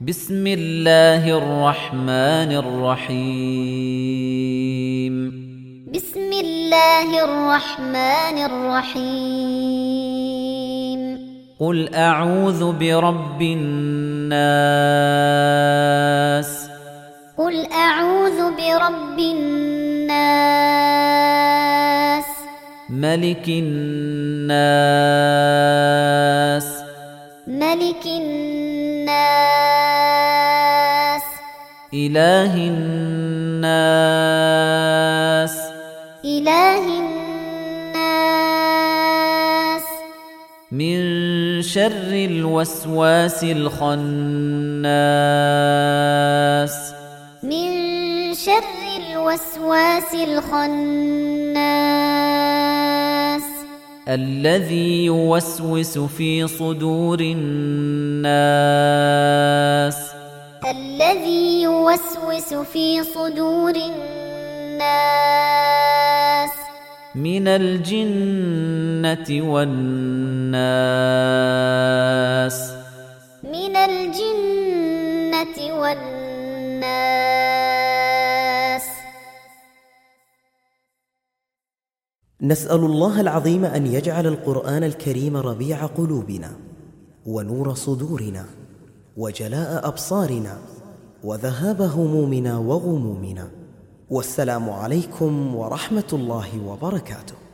بسم الله الرحمن الرحيم بسم الله الرحمن الرحيم قل أعوذ برب الناس قل أعوذ برب الناس ملك الناس ملك الناس إله الناس إله الناس من شر الوسواس الخناس من شر الوسواس الخناس الذي يوسوس في صدور الناس الذي يوسوس في صدور الناس من الجنة والناس من الجنة والناس. نسأل الله العظيم أن يجعل القرآن الكريم ربيع قلوبنا ونور صدورنا وجلاء أبصارنا وذهاب همومنا وغمومنا. والسلام عليكم ورحمة الله وبركاته.